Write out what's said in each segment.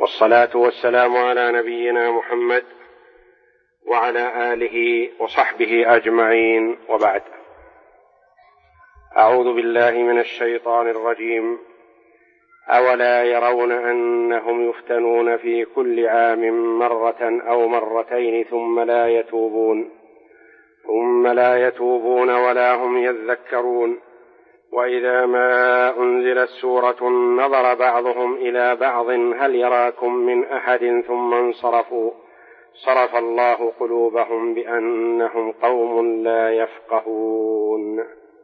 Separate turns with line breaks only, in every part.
والصلاة والسلام على نبينا محمد وعلى آله وصحبه أجمعين، وبعد. أعوذ بالله من الشيطان الرجيم. أولا يرون أنهم يفتنون في كل عام مرة أو مرتين ثم لا يتوبون ولا هم يذكرون. وإذا ما أنزلت سورة نظر بعضهم إلى بعض هل يراكم من أحد ثم انصرفوا صرف الله قلوبهم بأنهم قوم لا يفقهون.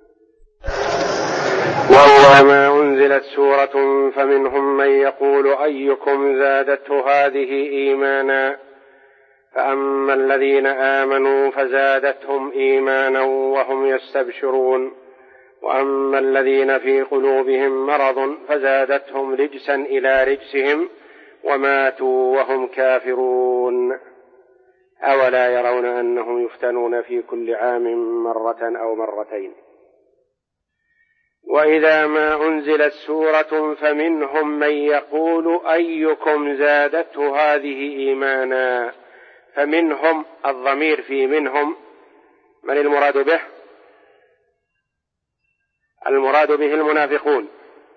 وإذا ما أنزلت سورة فمنهم من يقول أيكم زادته هذه إيمانا، فأما الذين آمنوا فزادتهم إيمانا وهم يستبشرون، وأما الذين في قلوبهم مرض فزادتهم رجسا إلى رجسهم وماتوا وهم كافرون. أولا يرون أنهم يفتنون في كل عام مرة أو مرتين. وإذا ما أنزلت سورة فمنهم من يقول أيكم زادته هذه إيمانا. فمنهم الضمير في منهم من المراد به؟ المراد به المنافقون.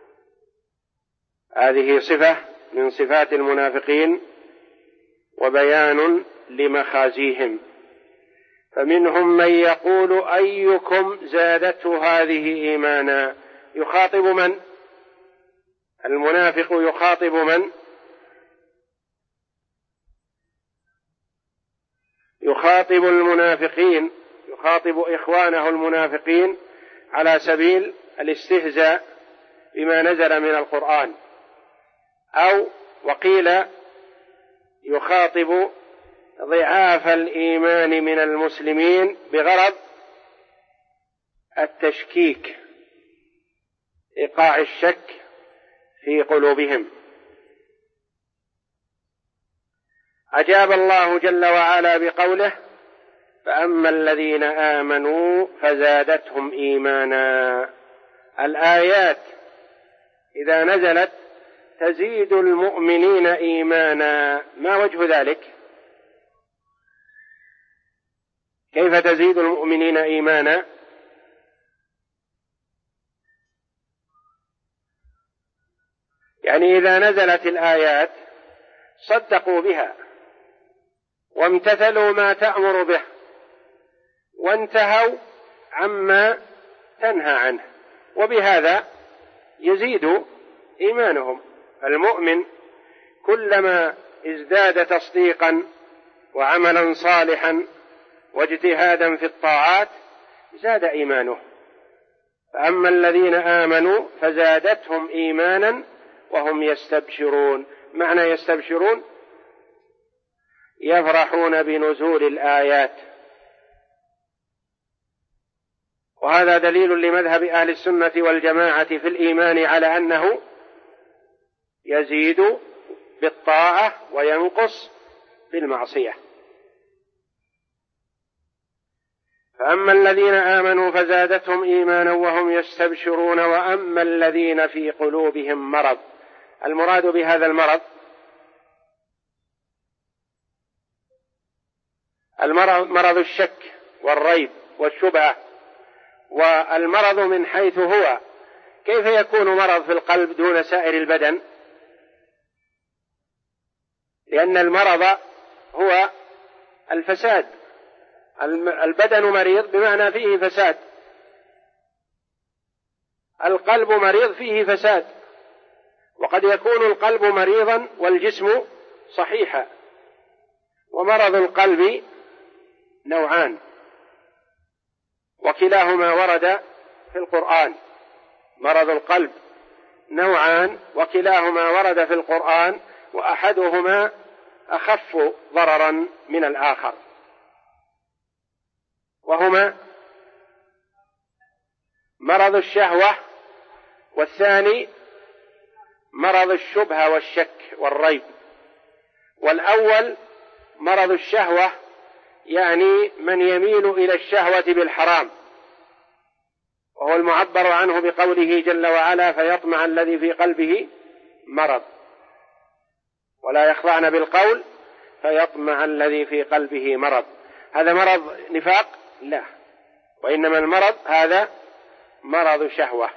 هذه صفة من صفات المنافقين وبيان لمخازيهم. فمنهم من يقول أيكم زادته هذه إيمانا. يخاطب من؟ المنافق يخاطب من؟ يخاطب المنافقين، يخاطب إخوانه المنافقين على سبيل الاستهزاء بما نزل من القرآن، أو وقيل يخاطب ضعاف الإيمان من المسلمين بغرض التشكيك، إيقاع الشك في قلوبهم. أجاب الله جل وعلا بقوله: فأما الذين آمنوا فزادتهم إيمانا. الآيات إذا نزلت تزيد المؤمنين إيمانا. ما وجه ذلك؟ كيف تزيد المؤمنين إيمانا؟ يعني إذا نزلت الآيات صدقوا بها وامتثلوا ما تأمر به وانتهوا عما تنهى عنه، وبهذا يزيد إيمانهم. المؤمن كلما ازداد تصديقا وعملا صالحا واجتهادا في الطاعات زاد إيمانه. فأما الذين آمنوا فزادتهم إيمانا وهم يستبشرون. معنى يستبشرون يفرحون بنزول الآيات. وهذا دليل لمذهب أهل السنة والجماعة في الإيمان على أنه يزيد بالطاعة وينقص بالمعصية. فأما الذين آمنوا فزادتهم إيمانا وهم يستبشرون، وأما الذين في قلوبهم مرض. المراد بهذا المرض مرض الشك والريب والشبهة. والمرض من حيث هو، كيف يكون مرض في القلب دون سائر البدن؟ لأن المرض هو الفساد. البدن مريض بمعنى فيه فساد، القلب مريض فيه فساد. وقد يكون القلب مريضا والجسم صحيحا. ومرض القلب نوعان وكلاهما ورد في القرآن. مرض القلب نوعان وكلاهما ورد في القرآن، وأحدهما أخف ضررا من الآخر، وهما مرض الشهوة، والثاني مرض الشبهة والشك والريب. والأول مرض الشهوة، يعني من يميل إلى الشهوة بالحرام، وهو المعبر عنه بقوله جل وعلا: فيطمع الذي في قلبه مرض. ولا يخضعن بالقول فيطمع الذي في قلبه مرض. هذا مرض نفاق؟ لا، وإنما المرض هذا مرض شهوة.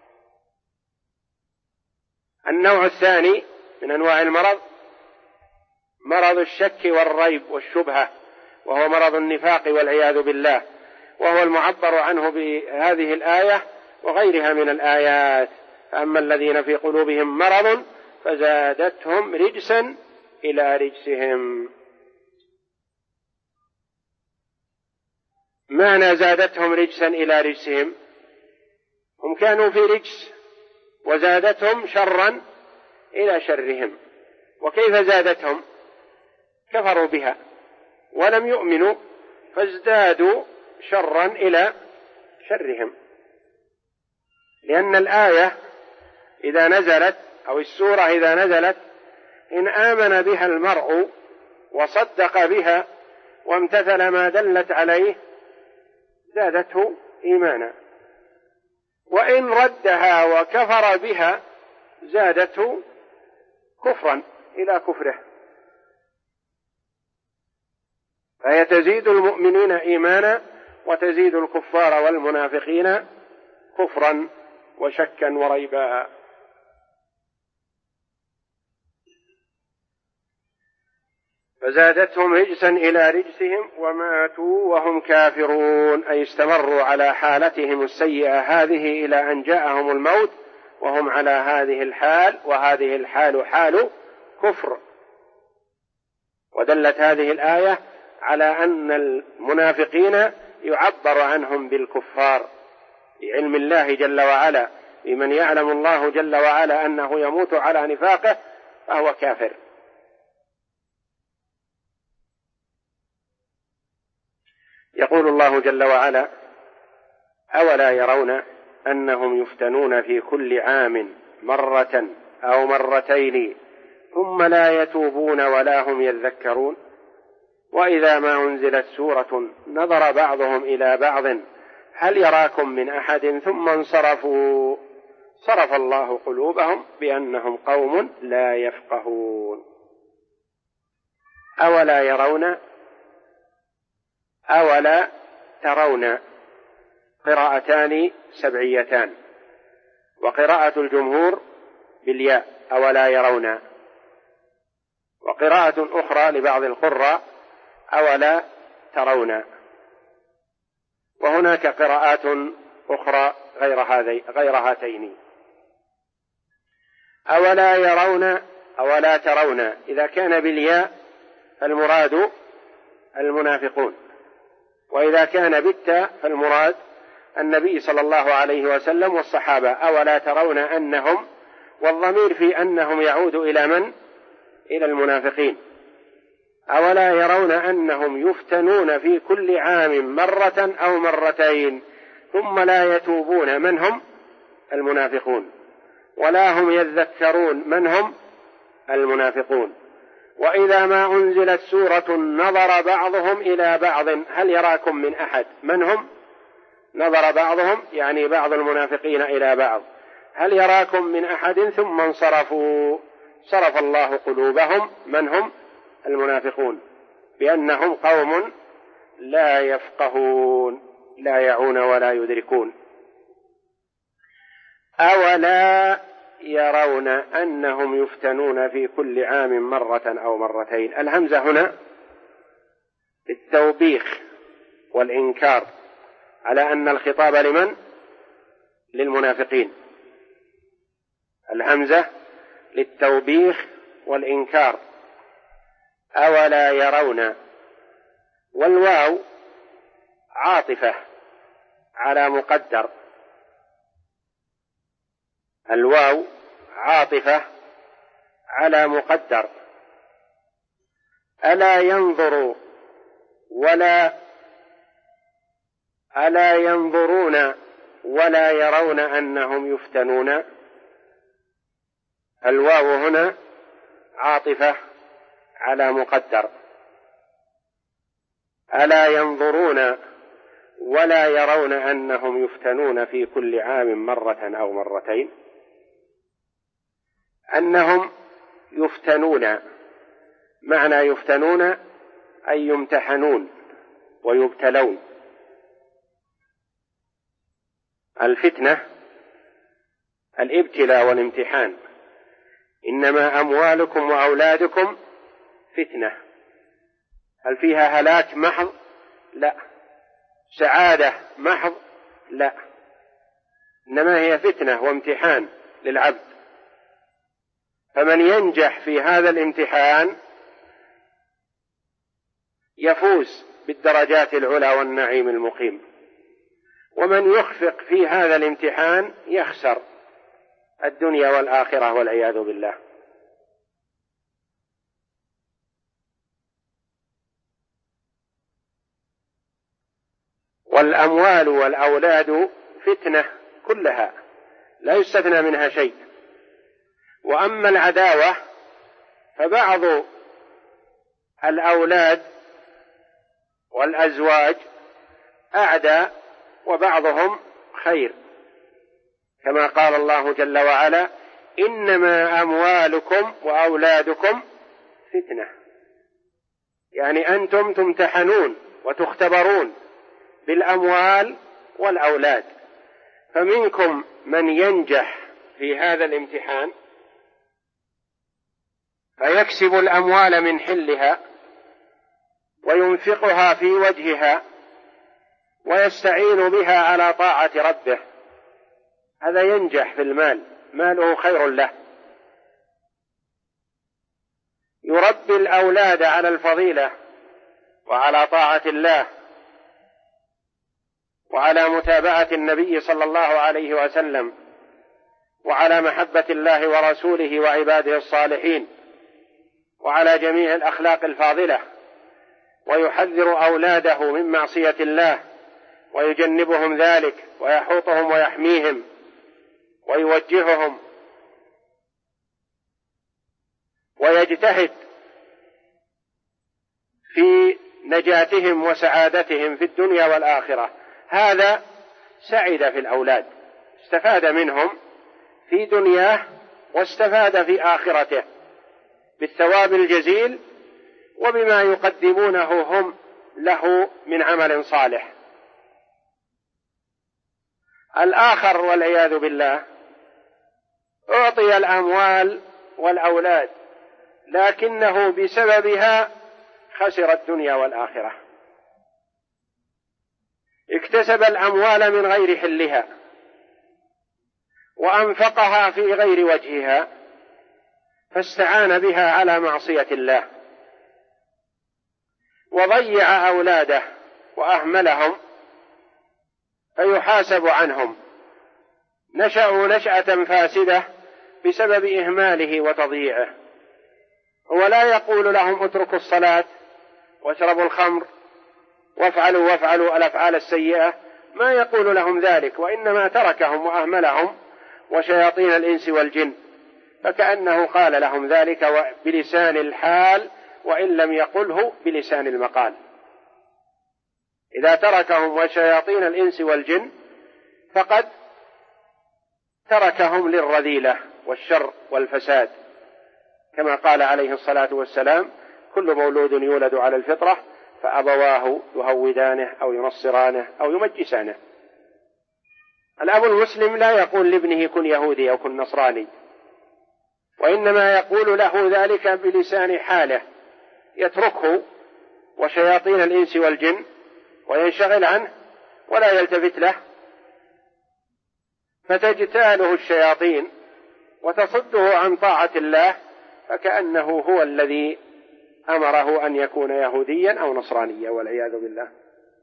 النوع الثاني من أنواع المرض مرض الشك والريب والشبهة، وهو مرض النفاق والعياذ بالله، وهو المعبر عنه بهذه الآية وغيرها من الآيات. فأما الذين في قلوبهم مرض فزادتهم رجسا إلى رجسهم. معنى زادتهم رجسا إلى رجسهم، هم كانوا في رجس وزادتهم شرا إلى شرهم. وكيف زادتهم؟ كفروا بها ولم يؤمنوا فازدادوا شرا إلى شرهم. لأن الآية إذا نزلت أو السورة إذا نزلت إن آمن بها المرء وصدق بها وامتثل ما دلت عليه زادته إيمانا، وإن ردها وكفر بها زادته كفرا إلى كفره. فهي تزيد المؤمنين إيمانا وتزيد الكفار والمنافقين كفرا وشكا وريبا. فزادتهم رجسا إلى رجسهم وماتوا وهم كافرون، أي استمروا على حالتهم السيئة هذه إلى أن جاءهم الموت وهم على هذه الحال، وهذه الحال حال كفر. ودلت هذه الآية على أن المنافقين يعبر عنهم بالكفار بعلم الله جل وعلا، بمن يعلم الله جل وعلا أنه يموت على نفاقه فهو كافر. يقول الله جل وعلا: أولا يرون أنهم يفتنون في كل عام مرة أو مرتين ثم لا يتوبون ولا هم يذكرون وإذا ما أنزلت سورة نظر بعضهم إلى بعض هل يراكم من أحد ثم انصرفوا صرف الله قلوبهم بأنهم قوم لا يفقهون. أولا يرون، أولا ترون، قراءتان سبعيتان، وقراءة الجمهور بالياء أولا يرون، وقراءة أخرى لبعض القراء أولا ترون. وهناك قراءات أخرى غير هاتين. أولا يرون أولا ترون إذا كان بالياء فالمراد المنافقون، وإذا كان بالتاء فالمراد النبي صلى الله عليه وسلم والصحابة. أولا ترون أنهم، والضمير في أنهم يعود إلى من؟ إلى المنافقين. أولا يرون أنهم يفتنون في كل عام مرة أو مرتين ثم لا يتوبون، من هم؟ المنافقون. ولا هم يذكرون، من هم؟ المنافقون. وإذا ما أنزلت سورة نظر بعضهم إلى بعض هل يراكم من أحد، من هم؟ نظر بعضهم يعني بعض المنافقين إلى بعض، هل يراكم من أحد ثم انصرفوا صرف الله قلوبهم، من هم؟ المنافقون، بأنهم قوم لا يفقهون، لا يعون ولا يدركون. أولا يرون أنهم يفتنون في كل عام مرة أو مرتين. الهمزة هنا التوبيخ والإنكار على أن الخطاب لمن؟ للمنافقين. الهمزة للتوبيخ والإنكار. أولا يرون، والواو عاطفة على مقدر، الواو عاطفة على مقدر. ألا ينظر ألا ينظرون ولا يرون أنهم يفتنون. الواو هنا عاطفة على مقدر. ألا ينظرون ولا يرون أنهم يفتنون في كل عام مرة أو مرتين. أنهم يفتنون معنى يفتنون أي يمتحنون ويبتلون. الفتنة الابتلاء والامتحان. إنما أموالكم وأولادكم فتنة. هل فيها هلاك محض؟ لا. سعادة محض؟ لا. إنما هي فتنة وامتحان للعبد، فمن ينجح في هذا الامتحان يفوز بالدرجات العلى والنعيم المقيم، ومن يخفق في هذا الامتحان يخسر الدنيا والآخرة والعياذ بالله. والأموال والأولاد فتنة كلها لا يستثنى منها شيء. وأما العداوة فبعض الأولاد والأزواج أعدى وبعضهم خير، كما قال الله جل وعلا: إنما أموالكم وأولادكم فتنة. يعني أنتم تمتحنون وتختبرون بالأموال والأولاد، فمنكم من ينجح في هذا الامتحان فيكسب الأموال من حلها وينفقها في وجهها ويستعين بها على طاعة ربه، هذا ينجح في المال، ماله خير له. يربي الأولاد على الفضيلة وعلى طاعة الله وعلى متابعة النبي صلى الله عليه وسلم وعلى محبة الله ورسوله وعباده الصالحين وعلى جميع الأخلاق الفاضلة، ويحذر أولاده من معصية الله ويجنبهم ذلك ويحوطهم ويحميهم ويوجههم، ويجتهد في نجاتهم وسعادتهم في الدنيا والآخرة. هذا سعد في الأولاد، استفاد منهم في دنياه واستفاد في آخرته بالثواب الجزيل وبما يقدمونه هم له من عمل صالح. الآخر والعياذ بالله أعطي الأموال والأولاد لكنه بسببها خسر الدنيا والآخرة، اكتسب الأموال من غير حلها وأنفقها في غير وجهها فاستعان بها على معصية الله وضيع أولاده وأهملهم فيحاسب عنهم، نشأوا نشأة فاسدة بسبب إهماله وتضييعه. ولا يقول لهم اتركوا الصلاة واشربوا الخمر وافعلوا الأفعال السيئة، ما يقول لهم ذلك، وإنما تركهم وأهملهم وشياطين الإنس والجن، فكأنه قال لهم ذلك بلسان الحال وإن لم يقله بلسان المقال. إذا تركهم وشياطين الإنس والجن فقد تركهم للرذيلة والشر والفساد، كما قال عليه الصلاة والسلام: كل مولود يولد على الفطرة فأبواه يهودانه أو ينصرانه أو يمجسانه. الأب المسلم لا يقول لابنه كن يهودي أو كن نصراني، وإنما يقول له ذلك بلسان حاله، يتركه وشياطين الإنس والجن وينشغل عنه ولا يلتفت له، فتجتاله الشياطين وتصده عن طاعة الله، فكأنه هو الذي أمره أن يكون يهوديا أو نصرانيا والعياذ بالله.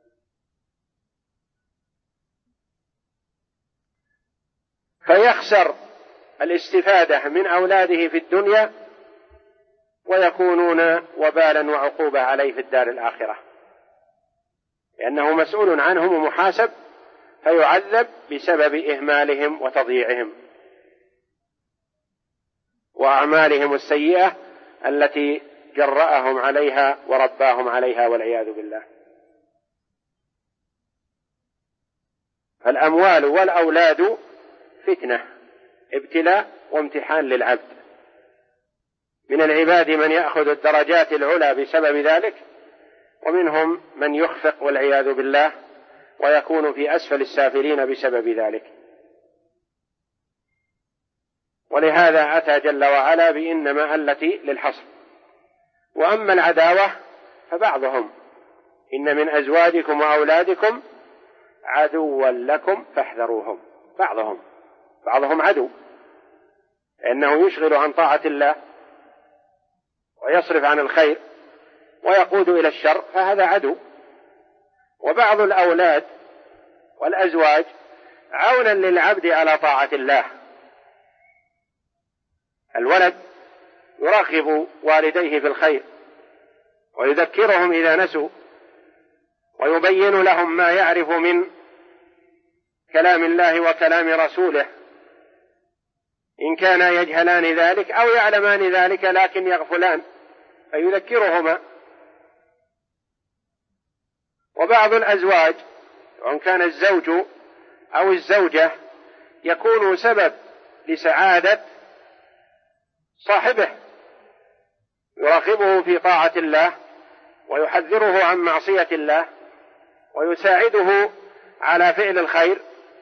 فيخسر الاستفادة من أولاده في الدنيا ويكونون وبالا وعقوبة عليه في الدار الآخرة، لأنه مسؤول عنهم ومحاسب، فيعذب بسبب إهمالهم وتضييعهم وأعمالهم السيئة التي جرأهم عليها ورباهم عليها والعياذ بالله. الأموال والأولاد فتنة، ابتلاء وامتحان للعبد، من العباد من يأخذ الدرجات العلى بسبب ذلك، ومنهم من يخفق والعياذ بالله ويكون في أسفل السافلين بسبب ذلك. ولهذا أتى جل وعلا بإنما التي للحصر. وأما العداوة فبعضهم إن من أزواجكم وأولادكم عدوا لكم فاحذروهم. بعضهم عدو، لأنه يشغل عن طاعة الله ويصرف عن الخير ويقود إلى الشر، فهذا عدو. وبعض الأولاد والأزواج عونا للعبد على طاعة الله. الولد يراقب والديه في الخير ويذكرهم إذا نسوا، ويبين لهم ما يعرف من كلام الله وكلام رسوله إن كانا يجهلان ذلك أو يعلمان ذلك لكن يغفلان، فيذكرهما. وبعض الأزواج وإن كان الزوج أو الزوجة يكون سبب لسعادة صاحبه، يراقبه في طاعة الله ويحذره عن معصية الله ويساعده على فعل الخير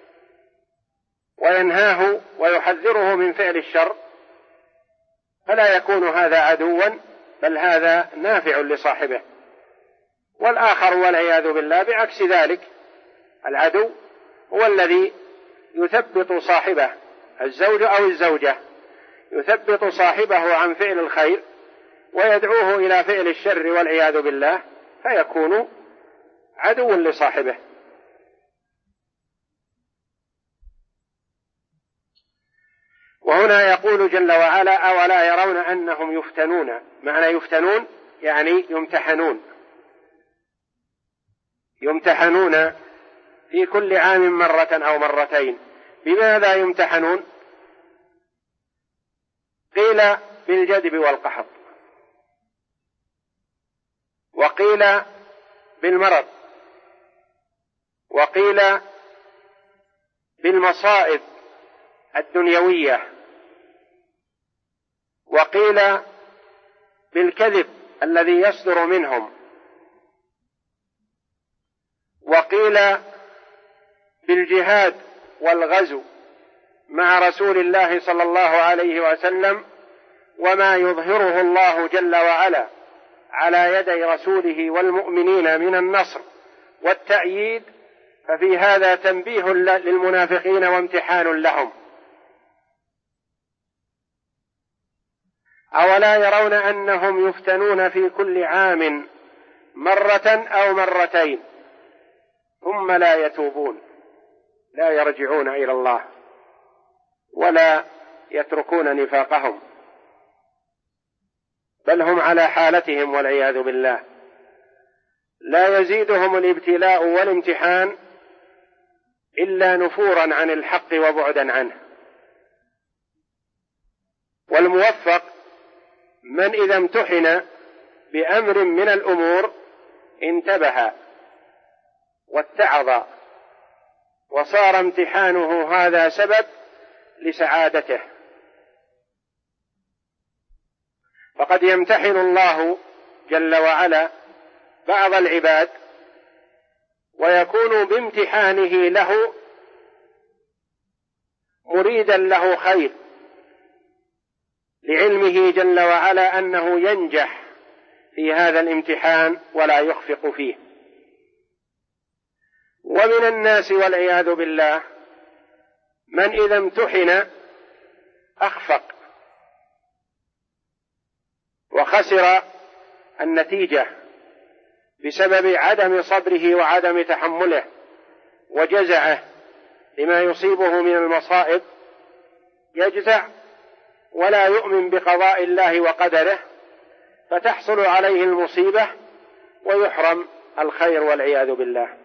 وينهاه ويحذره من فعل الشر، فلا يكون هذا عدوا، بل هذا نافع لصاحبه. والآخر والعياذ بالله بعكس ذلك، العدو هو الذي يثبط صاحبه، الزوج أو الزوجة يثبط صاحبه عن فعل الخير ويدعوه إلى فعل الشر والعياذ بالله، فيكون عدو لصاحبه. وهنا يقول جل وعلا: أولا يرون أنهم يفتنون. معنى يفتنون يعني يمتحنون في كل عام مرة أو مرتين. بماذا يمتحنون؟ قيل بالجدب والقحط، وقيل بالمرض، وقيل بالمصائب الدنيوية، وقيل بالكذب الذي يصدر منهم، وقيل بالجهاد والغزو مع رسول الله صلى الله عليه وسلم وما يظهره الله جل وعلا على يدي رسوله والمؤمنين من النصر والتأييد، ففي هذا تنبيه للمنافقين وامتحان لهم. أولا يرون أنهم يفتنون في كل عام مرة أو مرتين ثم لا يتوبون، لا يرجعون إلى الله ولا يتركون نفاقهم، بل هم على حالتهم والعياذ بالله. لا يزيدهم الابتلاء والامتحان إلا نفورا عن الحق وبعدا عنه. والموفق من إذا امتحن بأمر من الأمور انتبه واتعظ، وصار امتحانه هذا سبب لسعادته. فقد يمتحن الله جل وعلا بعض العباد ويكون بامتحانه له مريدا له خير، لعلمه جل وعلا أنه ينجح في هذا الامتحان ولا يخفق فيه. ومن الناس والعياذ بالله من إذا امتحن أخفق وخسر النتيجة بسبب عدم صبره وعدم تحمله وجزعه لما يصيبه من المصائب، يجزع ولا يؤمن بقضاء الله وقدره، فتحصل عليه المصيبة ويحرم الخير والعياذ بالله.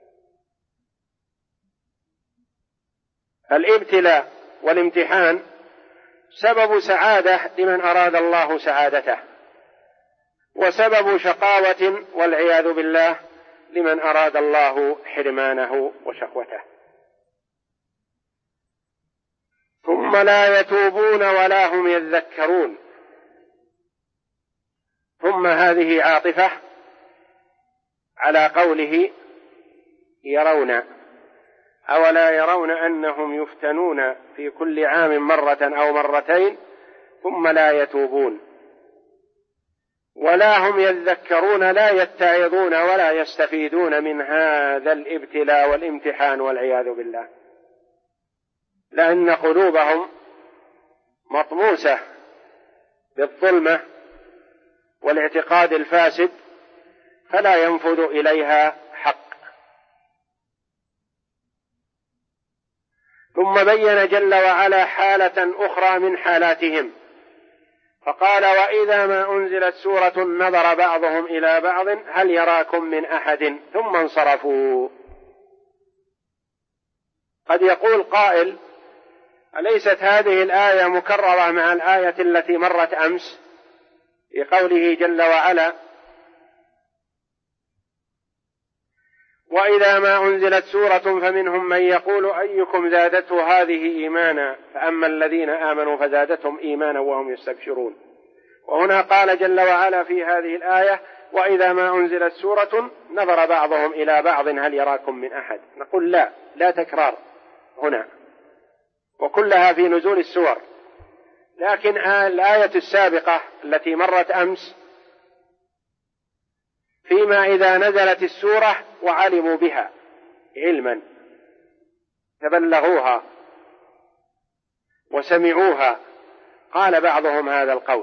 الابتلاء والامتحان سبب سعادة لمن أراد الله سعادته، وسبب شقاوة والعياذ بالله لمن أراد الله حرمانه وشقوته. ثم لا يتوبون ولا هم يذكرون. ثم هذه عاطفة على قوله يرون، أولا يرون أنهم يفتنون في كل عام مرة أو مرتين ثم لا يتوبون ولا هم يذكرون، لا يتعظون ولا يستفيدون من هذا الابتلاء والامتحان والعياذ بالله، لأن قلوبهم مطموسة بالظلمة والاعتقاد الفاسد فلا ينفذ إليها حق. ثم بين جل وعلا حالة أخرى من حالاتهم فقال وإذا ما أنزلت سورة نظر بعضهم إلى بعض هل يراكم من أحد ثم انصرفوا. قد يقول قائل أليست هذه الآية مكررة مع الآية التي مرت أمس في قوله جل وعلا وإذا ما أنزلت سورة فمنهم من يقول أيكم زادته هذه إيمانا فأما الذين آمنوا فزادتهم إيمانا وهم يستبشرون. وهنا قال جل وعلا في هذه الآية وإذا ما أنزلت سورة نظر بعضهم إلى بعض هل يراكم من أحد. نقول لا تكرار هنا، وكلها في نزول السور، لكن الآية السابقة التي مرت أمس فيما إذا نزلت السورة وعلموا بها علما تبلغوها وسمعوها قال بعضهم هذا القول.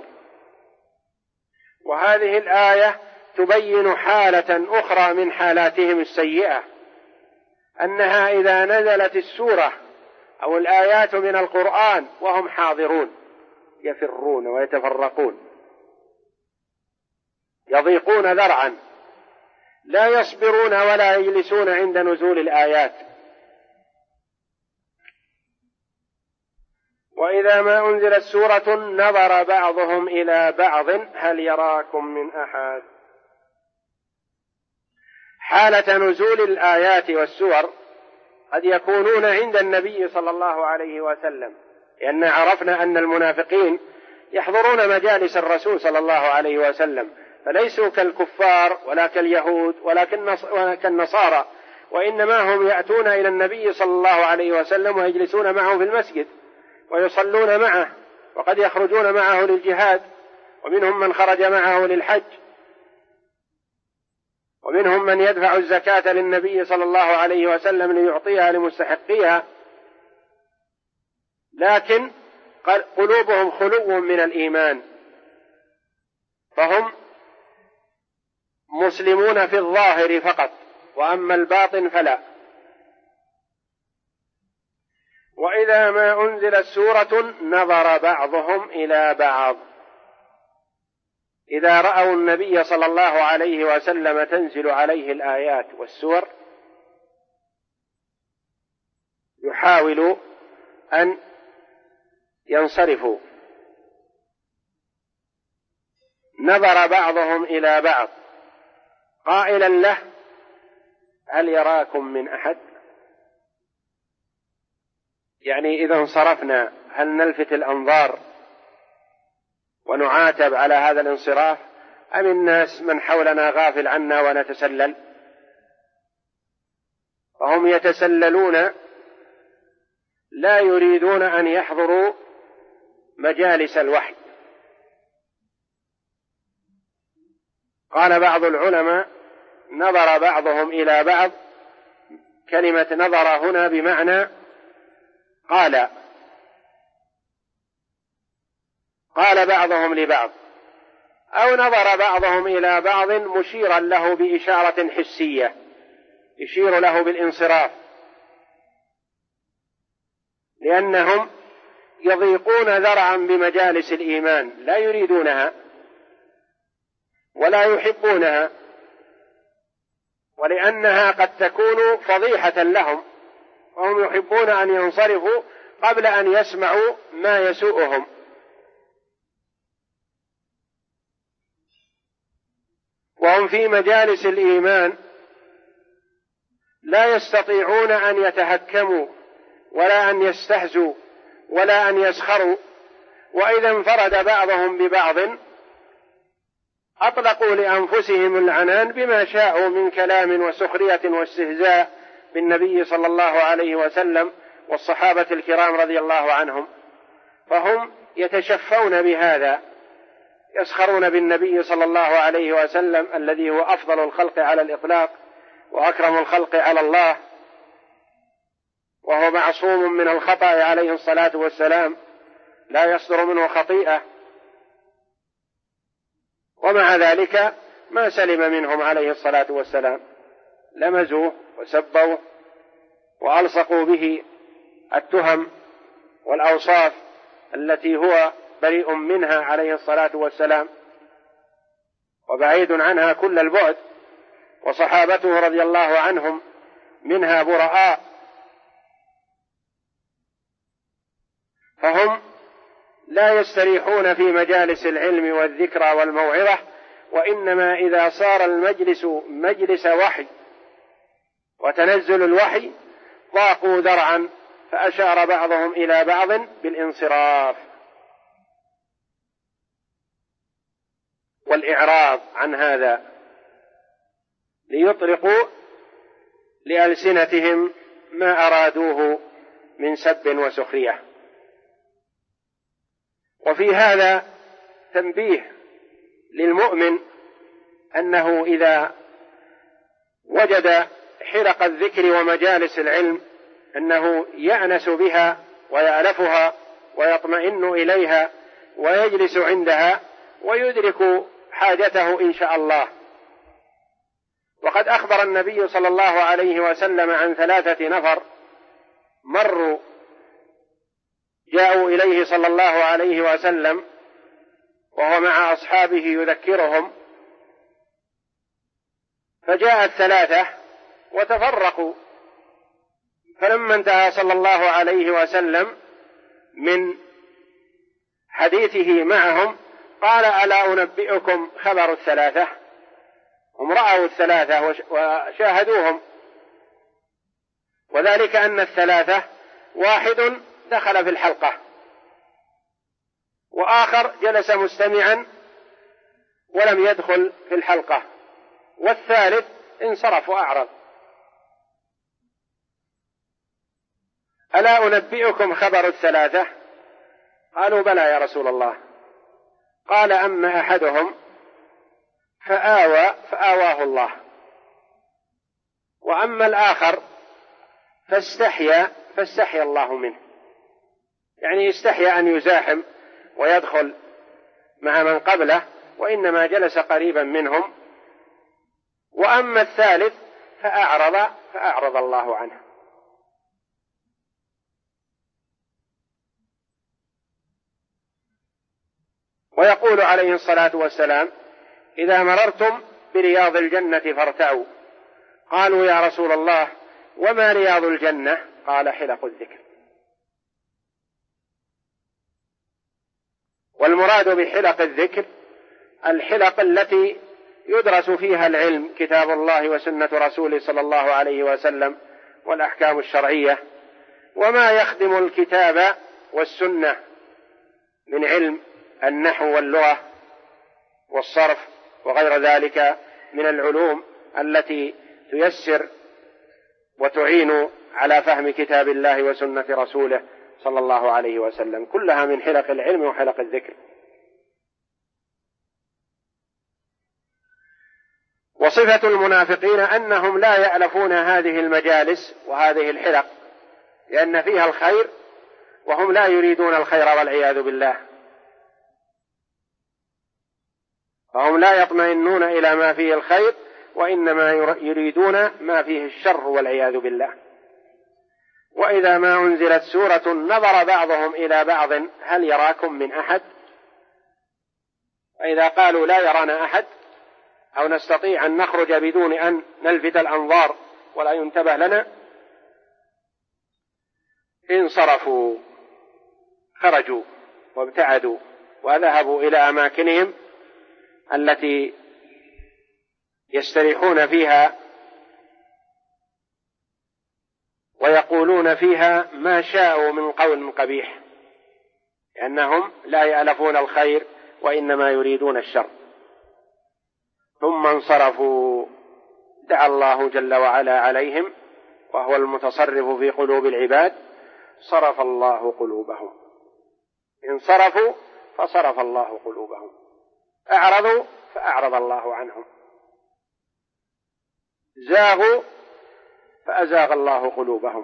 وهذه الآية تبين حالة أخرى من حالاتهم السيئة، أنها إذا نزلت السورة أو الآيات من القرآن وهم حاضرون يفرون ويتفرقون يضيقون ذرعا لا يصبرون ولا يجلسون عند نزول الآيات. وإذا ما أنزلت سورة نظر بعضهم إلى بعض هل يراكم من أحد. حالة نزول الآيات والسور قد يكونون عند النبي صلى الله عليه وسلم، لأن عرفنا أن المنافقين يحضرون مجالس الرسول صلى الله عليه وسلم، فليسوا كالكفار ولا كاليهود ولا كالنصارى، وإنما هم يأتون إلى النبي صلى الله عليه وسلم ويجلسون معه في المسجد ويصلون معه، وقد يخرجون معه للجهاد، ومنهم من خرج معه للحج، ومنهم من يدفع الزكاة للنبي صلى الله عليه وسلم ليعطيها لمستحقيها، لكن قلوبهم خلو من الإيمان، فهم مسلمون في الظاهر فقط، وأما الباطن فلا. وإذا ما أنزلت سورة نظر بعضهم إلى بعض، إذا رأوا النبي صلى الله عليه وسلم تنزل عليه الآيات والسور يحاولوا أن ينصرفوا. نظر بعضهم إلى بعض قائلا له هل يراكم من أحد، يعني إذا انصرفنا هل نلفت الأنظار ونعاتب على هذا الانصراف، أم الناس من حولنا غافل عنا ونتسلل؟ فهم يتسللون لا يريدون أن يحضروا مجالس الوحي. قال بعض العلماء نظر بعضهم إلى بعض، كلمة نظر هنا بمعنى قال بعضهم لبعض، أو نظر بعضهم إلى بعض مشيرا له بإشارة حسية يشير له بالانصراف، لأنهم يضيقون ذرعا بمجالس الإيمان لا يريدونها ولا يحبونها، ولأنها قد تكون فضيحة لهم، وهم يحبون أن ينصرفوا قبل أن يسمعوا ما يسوءهم. وهم في مجالس الإيمان لا يستطيعون أن يتهكموا ولا أن يستهزوا ولا أن يسخروا، وإذا انفرد بعضهم ببعض أطلقوا لأنفسهم العنان بما شاءوا من كلام وسخرية واستهزاء بالنبي صلى الله عليه وسلم والصحابة الكرام رضي الله عنهم، فهم يتشفون بهذا، يسخرون بالنبي صلى الله عليه وسلم الذي هو أفضل الخلق على الإطلاق وأكرم الخلق على الله، وهو معصوم من الخطأ عليه الصلاة والسلام، لا يصدر منه خطيئة، ومع ذلك ما سلم منهم عليه الصلاة والسلام، لمزوه وسبوه وألصقوا به التهم والأوصاف التي هو بريء منها عليه الصلاة والسلام وبعيد عنها كل البعد، وصحابته رضي الله عنهم منها براء. فهم لا يستريحون في مجالس العلم والذكرى والموعظة، وإنما إذا صار المجلس مجلس وحي وتنزل الوحي ضاقوا ذرعا، فأشار بعضهم إلى بعض بالانصراف والإعراض عن هذا، ليطلقوا لألسنتهم ما أرادوه من سب وسخرية. وفي هذا تنبيه للمؤمن أنه إذا وجد حلق الذكر ومجالس العلم أنه يأنس بها ويألفها ويطمئن إليها ويجلس عندها ويدرك حاجته إن شاء الله. وقد أخبر النبي صلى الله عليه وسلم عن 3 نفر مروا جاءوا إليه صلى الله عليه وسلم وهو مع أصحابه يذكرهم، فجاء 3 وتفرقوا، فلما انتهى صلى الله عليه وسلم من حديثه معهم قال: ألا أنبئكم خبر 3؟ هم رأوا 3 وشاهدوهم، وذلك أن 3 واحد دخل في الحلقة، وآخر جلس مستمعا ولم يدخل في الحلقة، والثالث انصرف وأعرض. ألا أنبئكم خبر 3؟ قالوا: بلى يا رسول الله. قال: أما أحدهم فآواه الله، وأما الآخر فاستحيا الله منه، يعني يستحيا أن يزاحم ويدخل مع من قبله، وإنما جلس قريبا منهم. وأما الثالث فأعرض الله عنه. ويقول عليه الصلاة والسلام: إذا مررتم برياض الجنة فارتعوا. قالوا: يا رسول الله وما رياض الجنة؟ قال: حلق الذكر. والمراد بحلق الذكر الحلق التي يدرس فيها العلم، كتاب الله وسنة رسوله صلى الله عليه وسلم والأحكام الشرعية، وما يخدم الكتاب والسنة من علم النحو واللغة والصرف وغير ذلك من العلوم التي تيسر وتعين على فهم كتاب الله وسنة رسوله صلى الله عليه وسلم، كلها من حلق العلم وحلق الذكر. وصفة المنافقين أنهم لا يألفون هذه المجالس وهذه الحلق لأن فيها الخير، وهم لا يريدون الخير والعياذ بالله، فهم لا يطمئنون إلى ما فيه الخير، وإنما يريدون ما فيه الشر والعياذ بالله. وإذا ما أنزلت سورة نظر بعضهم إلى بعض هل يراكم من أحد؟ فإذا قالوا لا يرانا أحد أو نستطيع أن نخرج بدون أن نلفت الأنظار ولا ينتبه لنا، انصرفوا، خرجوا وابتعدوا وذهبوا إلى أماكنهم التي يستريحون فيها ويقولون فيها ما شاءوا من قول قبيح، لأنهم لا يألفون الخير وإنما يريدون الشر. ثم انصرفوا دعا الله جل وعلا عليهم وهو المتصرف في قلوب العباد، صرف الله قلوبهم. انصرفوا فصرف الله قلوبهم، أعرضوا فأعرض الله عنهم، زاغوا فأزاغ الله قلوبهم.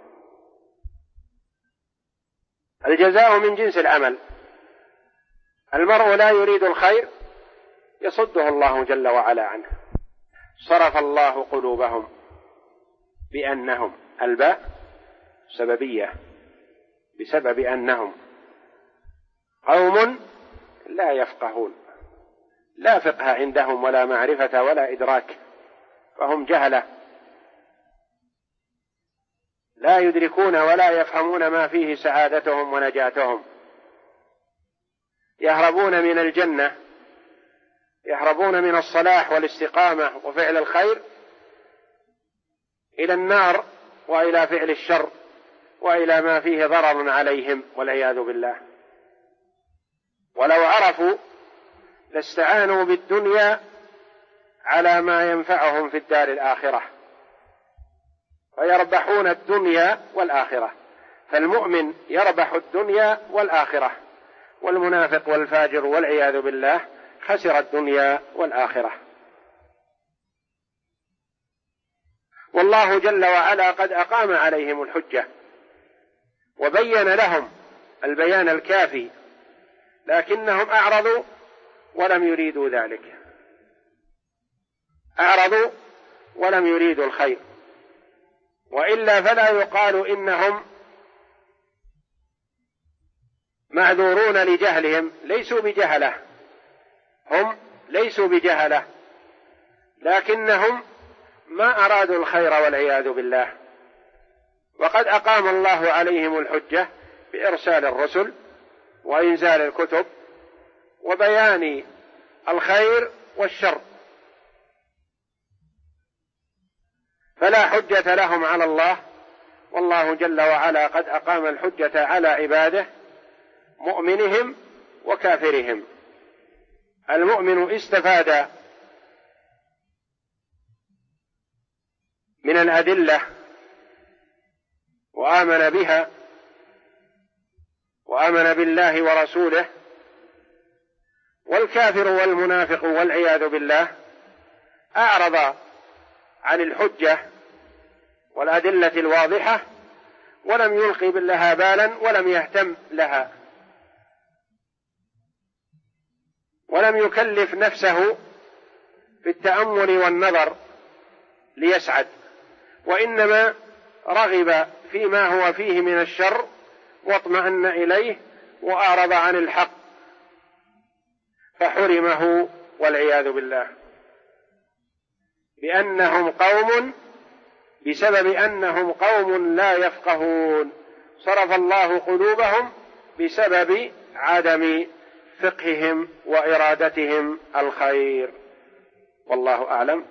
الجزاء من جنس العمل، المرء لا يريد الخير يصده الله جل وعلا عنه. صرف الله قلوبهم بأنهم، الباء سببية، بسبب أنهم قوم لا يفقهون، لا فقه عندهم ولا معرفة ولا إدراك، فهم جهلة لا يدركون ولا يفهمون ما فيه سعادتهم ونجاتهم. يهربون من الجنة، يهربون من الصلاح والاستقامة وفعل الخير إلى النار وإلى فعل الشر وإلى ما فيه ضرر عليهم والعياذ بالله. ولو عرفوا لاستعانوا بالدنيا على ما ينفعهم في الدار الآخرة، فيربحون الدنيا والآخرة. فالمؤمن يربح الدنيا والآخرة، والمنافق والفاجر والعياذ بالله خسر الدنيا والآخرة. والله جل وعلا قد أقام عليهم الحجة وبين لهم البيان الكافي، لكنهم أعرضوا ولم يريدوا ذلك، أعرضوا ولم يريدوا الخير. وإلا فلا يقال إنهم معذورون لجهلهم، ليسوا بجهلة، هم ليسوا بجهلة، لكنهم ما أرادوا الخير والعياذ بالله. وقد أقام الله عليهم الحجة بإرسال الرسل وإنزال الكتب وبيان الخير والشر، فلا حجة لهم على الله. والله جل وعلا قد أقام الحجة على عباده مؤمنهم وكافرهم. المؤمن استفاد من الأدلة وآمن بها وآمن بالله ورسوله، والكافر والمنافق والعياذ بالله أعرض عن الحجة والأدلة الواضحة ولم يلقي لها بالا ولم يهتم لها، ولم يكلف نفسه بالتأمل والنظر ليسعد، وإنما رغب فيما هو فيه من الشر واطمأن إليه وأعرض عن الحق فحرمه والعياذ بالله، بسبب أنهم قوم لا يفقهون. صرف الله قلوبهم بسبب عدم فقههم وإرادتهم الخير. والله أعلم.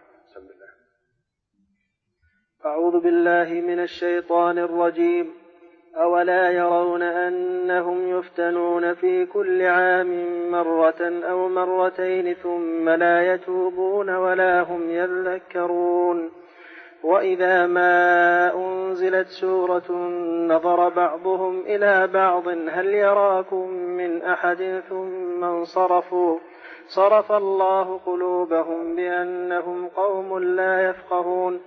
أعوذ بالله من الشيطان الرجيم. أولا يرون أنهم يفتنون في كل عام مرة أو مرتين ثم لا يتوبون ولا هم يذكرون. وإذا ما أنزلت سورة نظر بعضهم إلى بعض هل يراكم من أحد ثم انصرفوا صرف الله قلوبهم بأنهم قوم لا يفقهون.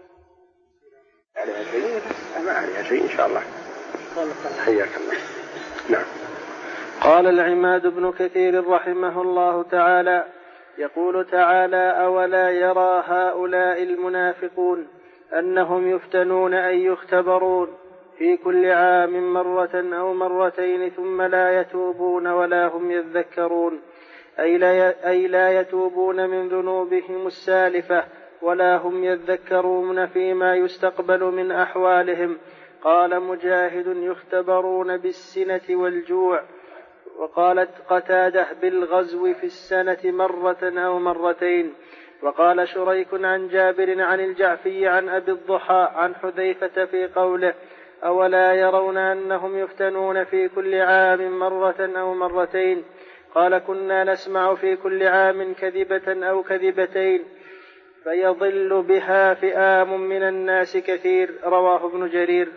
ما عليها شيء إن شاء الله. حياك الله. نعم.
قال العماد بن كثير رحمه الله تعالى: يقول تعالى: أولا يرى هؤلاء المنافقون أنهم يفتنون أي يختبرون في كل عام مرة أو مرتين ثم لا يتوبون ولا هم يذكرون، أي لا يتوبون من ذنوبهم السالفة ولا هم يذكرون فيما يستقبل من أحوالهم. قال مجاهد: يختبرون بالسنة والجوع. وقالت قتادة: بالغزو في السنة مرة أو مرتين. وقال شريك عن جابر عن الجعفي عن أبي الضحى عن حذيفة في قوله: أولا يرون أنهم يفتنون في كل عام مرة أو مرتين. قال كنا نسمع في كل عام كذبة أو كذبتين فيضل بها فئام من الناس كثير. رواه ابن جرير.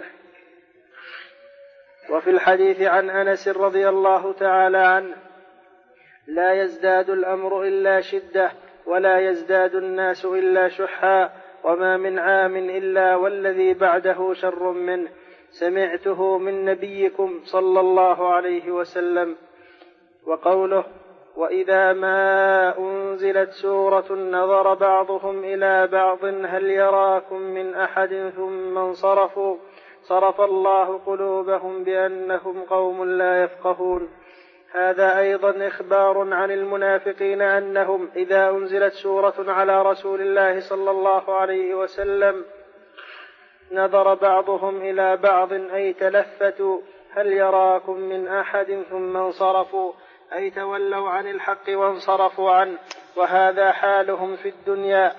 وفي الحديث عن أنس رضي الله تعالى عنه لا يزداد الأمر إلا شدة ولا يزداد الناس إلا شحا وما من عام إلا والذي بعده شر منه سمعته من نبيكم صلى الله عليه وسلم. وقوله وإذا ما أنزلت سورة نظر بعضهم إلى بعض هل يراكم من أحد ثم انصرفوا صرف الله قلوبهم بأنهم قوم لا يفقهون. هذا أيضا إخبار عن المنافقين أنهم إذا أنزلت سورة على رسول الله صلى الله عليه وسلم نظر بعضهم إلى بعض أي تلفتوا هل يراكم من أحد ثم انصرفوا أي تولوا عن الحق وانصرفوا عنه. وهذا حالهم في الدنيا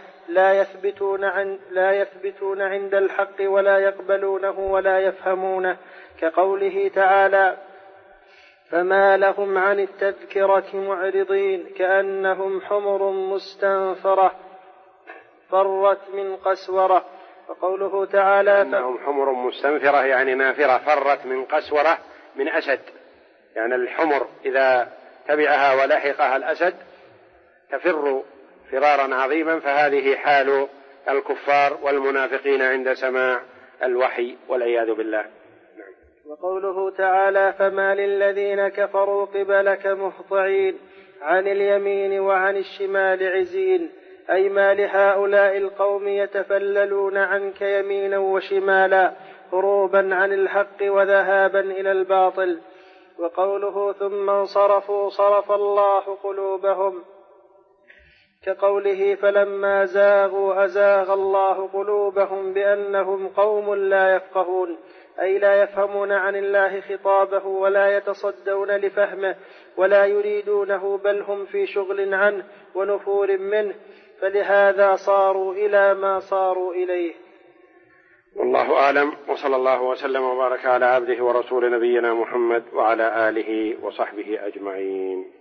لا يثبتون عند الحق ولا يقبلونه ولا يفهمونه، كقوله تعالى فما لهم عن التذكرة معرضين كأنهم حمر مستنفرة فرت من قسورة. وقوله تعالى
كأنهم حمر مستنفرة يعني نافرة فرت من قسورة من أسد، يعني الحمر إذا تبعها ولحقها الأسد تفر فرارا عظيما، فهذه حال الكفار والمنافقين عند سماع الوحي والعياذ بالله.
وقوله تعالى فما للذين كفروا قبلك مهطعين عن اليمين وعن الشمال عزين أي ما لهؤلاء القوم يتفللون عنك يمينا وشمالا هروبا عن الحق وذهابا إلى الباطل. وقوله ثم انصرفوا صرف الله قلوبهم كقوله فلما زاغوا أزاغ الله قلوبهم بأنهم قوم لا يفقهون أي لا يفهمون عن الله خطابه ولا يتصدون لفهمه ولا يريدونه بل هم في شغل عنه ونفور منه، فلهذا صاروا إلى ما صاروا إليه.
والله أعلم، وصلى الله وسلم وبارك على عبده ورسول نبينا محمد وعلى آله وصحبه أجمعين.